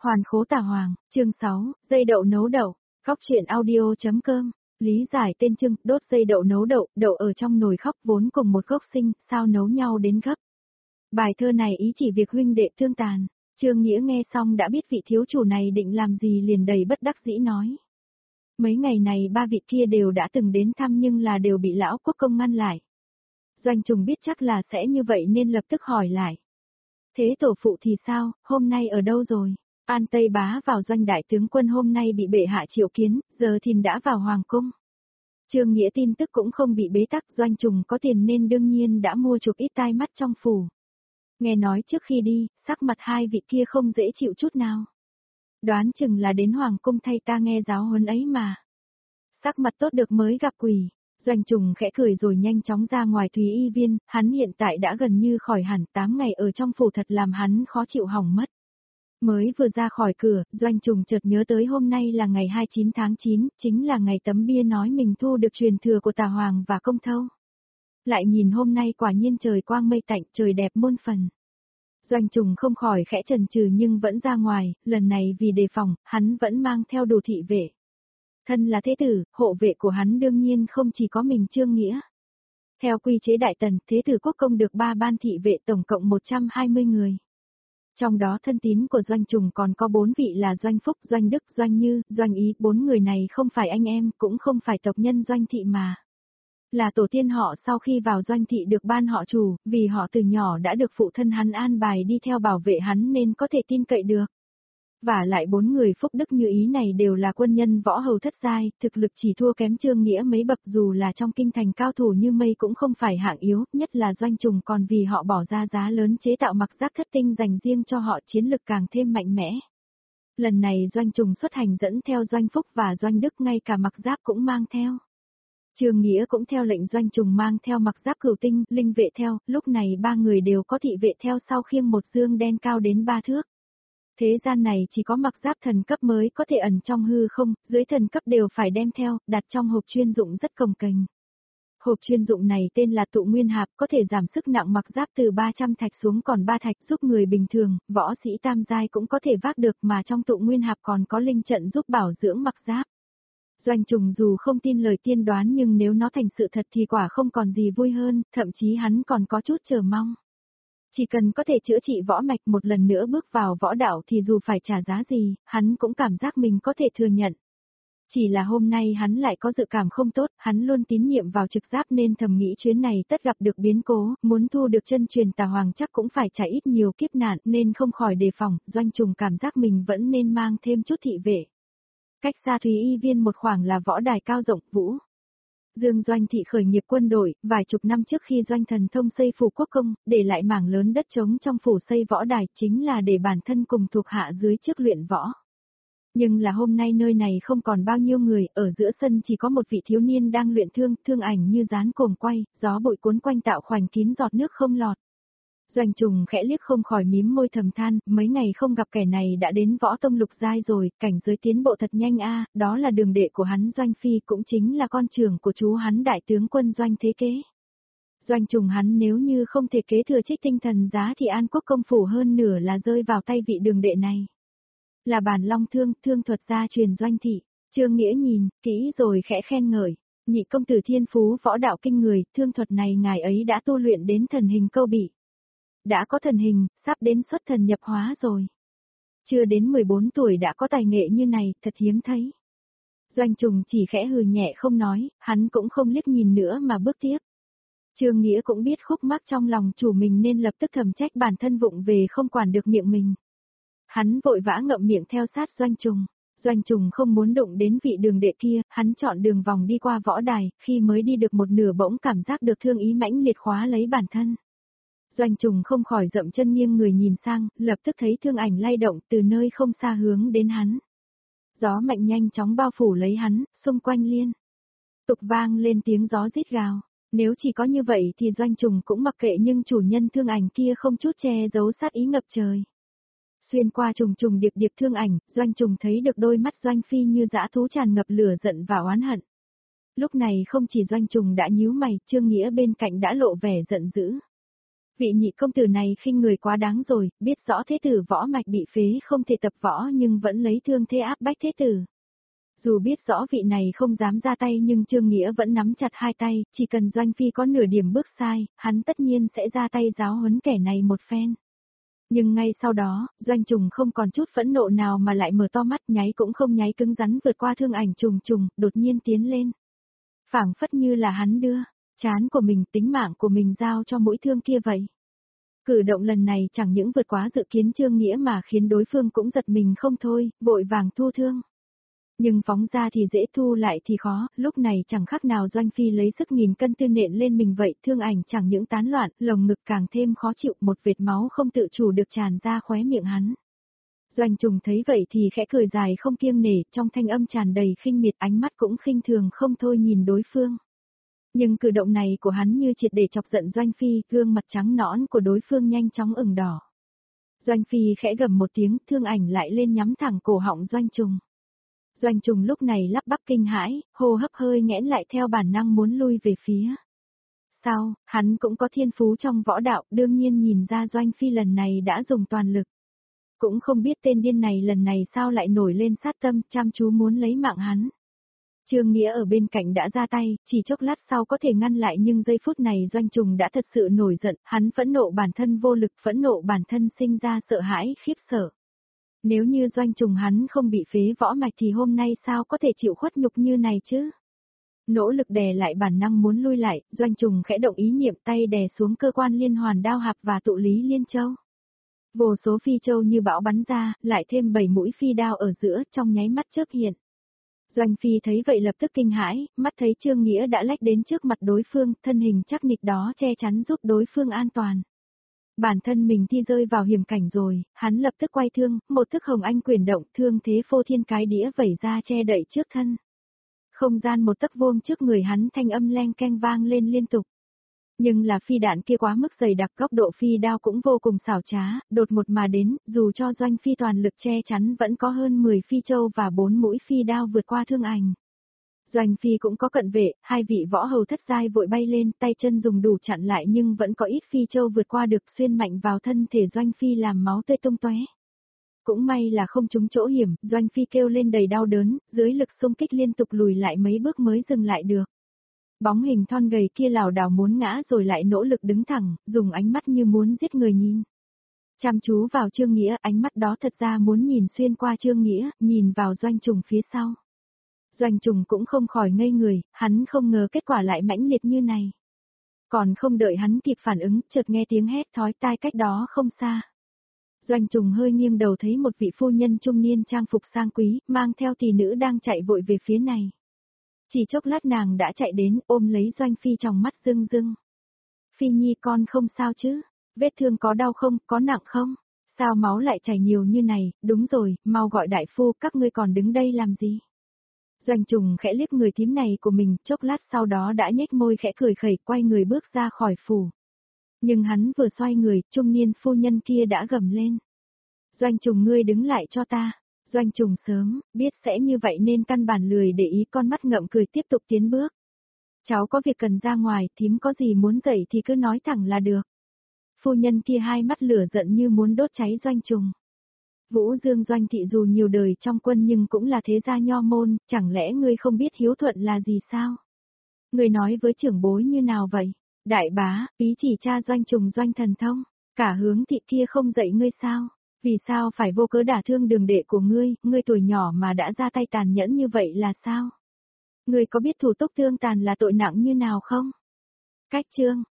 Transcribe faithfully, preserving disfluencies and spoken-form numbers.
Hoàn khố tà hoàng, chương sáu, dây đậu nấu đậu, khóc chuyện audio.com, lý giải tên chương, đốt dây đậu nấu đậu, đậu ở trong nồi khóc vốn cùng một gốc sinh, sao nấu nhau đến gấp. Bài thơ này ý chỉ việc huynh đệ thương tàn, Trương Nghĩa nghe xong đã biết vị thiếu chủ này định làm gì liền đầy bất đắc dĩ nói. Mấy ngày này ba vị kia đều đã từng đến thăm nhưng là đều bị lão quốc công ngăn lại. Doanh Trùng biết chắc là sẽ như vậy nên lập tức hỏi lại. Thế tổ phụ thì sao, hôm nay ở đâu rồi? An Tây Bá vào doanh đại tướng quân hôm nay bị bệ hạ triệu kiến, giờ thìn đã vào hoàng cung. Trương Nghĩa tin tức cũng không bị bế tắc, Doanh Trùng có tiền nên đương nhiên đã mua chụp ít tai mắt trong phủ. Nghe nói trước khi đi, sắc mặt hai vị kia không dễ chịu chút nào. Đoán chừng là đến hoàng cung thay ta nghe giáo huấn ấy mà. Sắc mặt tốt được mới gặp quỷ. Doanh Trùng khẽ cười rồi nhanh chóng ra ngoài Thúy Y Viên, hắn hiện tại đã gần như khỏi hẳn, tám ngày ở trong phủ thật làm hắn khó chịu hỏng mất. Mới vừa ra khỏi cửa, Doanh Trùng chợt nhớ tới hôm nay là ngày hai mươi chín tháng chín, chính là ngày tấm bia nói mình thu được truyền thừa của Tà Hoàng và Công Thâu. Lại nhìn hôm nay quả nhiên trời quang mây tạnh, trời đẹp muôn phần. Doanh Trùng không khỏi khẽ chần chừ nhưng vẫn ra ngoài, lần này vì đề phòng, hắn vẫn mang theo đủ thị vệ. Thân là thế tử, hộ vệ của hắn đương nhiên không chỉ có mình Trương Nghĩa. Theo quy chế đại tần, thế tử quốc công được ba ban thị vệ tổng cộng một trăm hai mươi người. Trong đó thân tín của Doanh Trùng còn có bốn vị là Doanh Phúc, Doanh Đức, Doanh Như, Doanh Ý, bốn người này không phải anh em, cũng không phải tộc nhân Doanh thị mà. Là tổ tiên họ sau khi vào Doanh thị được ban họ chủ, vì họ từ nhỏ đã được phụ thân hắn an bài đi theo bảo vệ hắn nên có thể tin cậy được. Và lại bốn người Phúc Đức Như Ý này đều là quân nhân võ hầu thất giai, thực lực chỉ thua kém Trương Nghĩa mấy bậc, dù là trong kinh thành cao thủ như mây cũng không phải hạng yếu, nhất là Doanh Trùng còn vì họ bỏ ra giá lớn chế tạo mặc giáp thất tinh dành riêng cho họ, chiến lực càng thêm mạnh mẽ. Lần này Doanh Trùng xuất hành dẫn theo Doanh Phúc và Doanh Đức, ngay cả mặc giáp cũng mang theo. Trương Nghĩa cũng theo lệnh Doanh Trùng mang theo mặc giáp cửu tinh, linh vệ theo, lúc này ba người đều có thị vệ theo sau khiêng một dương đen cao đến ba thước. Thế gian này chỉ có mặc giáp thần cấp mới có thể ẩn trong hư không, dưới thần cấp đều phải đem theo, đặt trong hộp chuyên dụng rất cồng kềnh. Hộp chuyên dụng này tên là tụ nguyên hạp, có thể giảm sức nặng mặc giáp từ ba trăm thạch xuống còn ba thạch, giúp người bình thường, võ sĩ tam giai cũng có thể vác được, mà trong tụ nguyên hạp còn có linh trận giúp bảo dưỡng mặc giáp. Doanh Trùng dù không tin lời tiên đoán nhưng nếu nó thành sự thật thì quả không còn gì vui hơn, thậm chí hắn còn có chút chờ mong. Chỉ cần có thể chữa trị võ mạch một lần nữa bước vào võ đạo thì dù phải trả giá gì, hắn cũng cảm giác mình có thể thừa nhận. Chỉ là hôm nay hắn lại có dự cảm không tốt, hắn luôn tín nhiệm vào trực giáp nên thầm nghĩ chuyến này tất gặp được biến cố, muốn thu được chân truyền Tà Hoàng chắc cũng phải trải ít nhiều kiếp nạn nên không khỏi đề phòng, Doanh Trùng cảm giác mình vẫn nên mang thêm chút thị vệ. Cách xa Thúy Y Viên một khoảng là võ đài cao rộng vũ. Dương Doanh thị khởi nghiệp quân đội, vài chục năm trước khi Doanh Thần Thông xây phủ quốc công, để lại mảng lớn đất trống trong phủ xây võ đài chính là để bản thân cùng thuộc hạ dưới trước luyện võ. Nhưng là hôm nay nơi này không còn bao nhiêu người, ở giữa sân chỉ có một vị thiếu niên đang luyện thương, thương ảnh như dán cồn quay, gió bụi cuốn quanh tạo khoảnh kín giọt nước không lọt. Doanh Trùng khẽ liếc không khỏi mím môi thầm than, mấy ngày không gặp kẻ này đã đến võ tông lục giai rồi, cảnh giới tiến bộ thật nhanh a, đó là đường đệ của hắn Doanh Phi cũng chính là con trưởng của chú hắn đại tướng quân Doanh Thế Kế. Doanh Trùng hắn nếu như không thể kế thừa trích tinh thần giá thì An Quốc công phủ hơn nửa là rơi vào tay vị đường đệ này. Là bản long thương, thương thuật gia truyền Doanh thị, Trương Nghĩa nhìn, kỹ rồi khẽ khen ngợi, nhị công tử thiên phú võ đạo kinh người, thương thuật này ngài ấy đã tu luyện đến thần hình câu bị. Đã có thần hình, sắp đến xuất thần nhập hóa rồi. Chưa đến mười bốn tuổi đã có tài nghệ như này, thật hiếm thấy. Doanh Trùng chỉ khẽ hừ nhẹ không nói, hắn cũng không liếc nhìn nữa mà bước tiếp. Trương Nghĩa cũng biết khúc mắc trong lòng chủ mình nên lập tức thầm trách bản thân vụng về không quản được miệng mình. Hắn vội vã ngậm miệng theo sát Doanh Trùng. Doanh Trùng không muốn đụng đến vị đường đệ kia, hắn chọn đường vòng đi qua võ đài, khi mới đi được một nửa bỗng cảm giác được thương ý mãnh liệt khóa lấy bản thân. Doanh Trùng không khỏi dậm chân nghiêng người nhìn sang, lập tức thấy thương ảnh lay động từ nơi không xa hướng đến hắn. Gió mạnh nhanh chóng bao phủ lấy hắn, xung quanh liên tục vang lên tiếng gió rít gào. Nếu chỉ có như vậy thì Doanh Trùng cũng mặc kệ, nhưng chủ nhân thương ảnh kia không chút che giấu sát ý ngập trời. Xuyên qua trùng trùng điệp điệp thương ảnh, Doanh Trùng thấy được đôi mắt Doanh Phi như dã thú tràn ngập lửa giận và oán hận. Lúc này không chỉ Doanh Trùng đã nhíu mày, Trương Nghĩa bên cạnh đã lộ vẻ giận dữ. Vị nhị công tử này khinh người quá đáng rồi, biết rõ thế tử võ mạch bị phế không thể tập võ nhưng vẫn lấy thương thế áp bách thế tử. Dù biết rõ vị này không dám ra tay nhưng Trương Nghĩa vẫn nắm chặt hai tay, chỉ cần Doanh Phi có nửa điểm bước sai, hắn tất nhiên sẽ ra tay giáo huấn kẻ này một phen. Nhưng ngay sau đó, Doanh Trùng không còn chút phẫn nộ nào mà lại mở to mắt nháy cũng không nháy cứng rắn vượt qua thương ảnh trùng trùng, đột nhiên tiến lên. Phảng phất như là hắn đưa, chán của mình tính mạng của mình giao cho mũi thương kia vậy. Cử động lần này chẳng những vượt quá dự kiến Trương Nghĩa mà khiến đối phương cũng giật mình không thôi, vội vàng thu thương. Nhưng phóng ra thì dễ thu lại thì khó, lúc này chẳng khác nào Doanh Phi lấy sức nghìn cân tư nện lên mình vậy, thương ảnh chẳng những tán loạn, lồng ngực càng thêm khó chịu, một vệt máu không tự chủ được tràn ra khóe miệng hắn. Doanh Trùng thấy vậy thì khẽ cười dài không kiêng nể, trong thanh âm tràn đầy khinh miệt, ánh mắt cũng khinh thường không thôi nhìn đối phương. Nhưng cử động này của hắn như triệt để chọc giận Doanh Phi, gương mặt trắng nõn của đối phương nhanh chóng ửng đỏ. Doanh Phi khẽ gầm một tiếng, thương ảnh lại lên nhắm thẳng cổ họng Doanh Trùng. Doanh Trùng lúc này lắp bắp kinh hãi, hô hấp hơi nghẽn lại theo bản năng muốn lui về phía. Sao, hắn cũng có thiên phú trong võ đạo, đương nhiên nhìn ra Doanh Phi lần này đã dùng toàn lực. Cũng không biết tên điên này lần này sao lại nổi lên sát tâm, chăm chú muốn lấy mạng hắn. Trương Nghĩa ở bên cạnh đã ra tay, chỉ chốc lát sau có thể ngăn lại nhưng giây phút này Doanh Trùng đã thật sự nổi giận, hắn phẫn nộ bản thân vô lực, phẫn nộ bản thân sinh ra sợ hãi, khiếp sợ. Nếu như Doanh Trùng hắn không bị phế võ mạch thì hôm nay sao có thể chịu khuất nhục như này chứ? Nỗ lực đè lại bản năng muốn lui lại, Doanh Trùng khẽ động ý niệm tay đè xuống cơ quan liên hoàn đao hạp và tụ lý liên châu. Vô số phi châu như bão bắn ra, lại thêm bảy mũi phi đao ở giữa trong nháy mắt chớp hiện. Doanh Phi thấy vậy lập tức kinh hãi, mắt thấy Trương Nghĩa đã lách đến trước mặt đối phương, thân hình chắc nịch đó che chắn giúp đối phương an toàn. Bản thân mình thi rơi vào hiểm cảnh rồi, hắn lập tức quay thương, một thức hồng anh quyền động, thương thế phô thiên cái đĩa vẩy ra che đậy trước thân. Không gian một tấc vuông trước người hắn thanh âm leng keng vang lên liên tục. Nhưng là phi đạn kia quá mức dày đặc, góc độ phi đao cũng vô cùng xảo trá, đột ngột mà đến, dù cho Doanh Phi toàn lực che chắn vẫn có hơn mười phi châu và bốn mũi phi đao vượt qua thương ảnh. Doanh Phi cũng có cận vệ, hai vị võ hầu thất giai vội bay lên, tay chân dùng đủ chặn lại nhưng vẫn có ít phi châu vượt qua được, xuyên mạnh vào thân thể Doanh Phi làm máu tươi tung tóe. Cũng may là không trúng chỗ hiểm, Doanh Phi kêu lên đầy đau đớn, dưới lực xung kích liên tục lùi lại mấy bước mới dừng lại được. Bóng hình thon gầy kia lảo đảo muốn ngã rồi lại nỗ lực đứng thẳng, dùng ánh mắt như muốn giết người nhìn. Chăm chú vào Trương Nghĩa, ánh mắt đó thật ra muốn nhìn xuyên qua Trương Nghĩa, nhìn vào Doanh Trùng phía sau. Doanh Trùng cũng không khỏi ngây người, hắn không ngờ kết quả lại mãnh liệt như này. Còn không đợi hắn kịp phản ứng, chợt nghe tiếng hét thói tai cách đó không xa. Doanh Trùng hơi nghiêng đầu thấy một vị phu nhân trung niên trang phục sang quý, mang theo tỷ nữ đang chạy vội về phía này. Chỉ chốc lát nàng đã chạy đến, ôm lấy Doanh Phi trong mắt rưng rưng. Phi Nhi con không sao chứ? Vết thương có đau không, có nặng không? Sao máu lại chảy nhiều như này? Đúng rồi, mau gọi đại phu, các ngươi còn đứng đây làm gì? Doanh Trùng khẽ liếc người thím này của mình, chốc lát sau đó đã nhếch môi khẽ cười khẩy, quay người bước ra khỏi phủ. Nhưng hắn vừa xoay người, trung niên phu nhân kia đã gầm lên. Doanh Trùng ngươi đứng lại cho ta. Doanh Trùng sớm, biết sẽ như vậy nên căn bản lười để ý, con mắt ngậm cười tiếp tục tiến bước. Cháu có việc cần ra ngoài, thím có gì muốn dậy thì cứ nói thẳng là được. Phu nhân kia hai mắt lửa giận như muốn đốt cháy Doanh Trùng. Vũ Dương Doanh thị dù nhiều đời trong quân nhưng cũng là thế gia nho môn, chẳng lẽ ngươi không biết hiếu thuận là gì sao? Ngươi nói với trưởng bối như nào vậy? Đại bá, ý chỉ cha Doanh Trùng Doanh thần thông, cả hướng thị kia không dạy ngươi sao? Vì sao phải vô cớ đả thương đường đệ của ngươi, ngươi tuổi nhỏ mà đã ra tay tàn nhẫn như vậy là sao? Ngươi có biết thủ túc thương tàn là tội nặng như nào không? Cách chương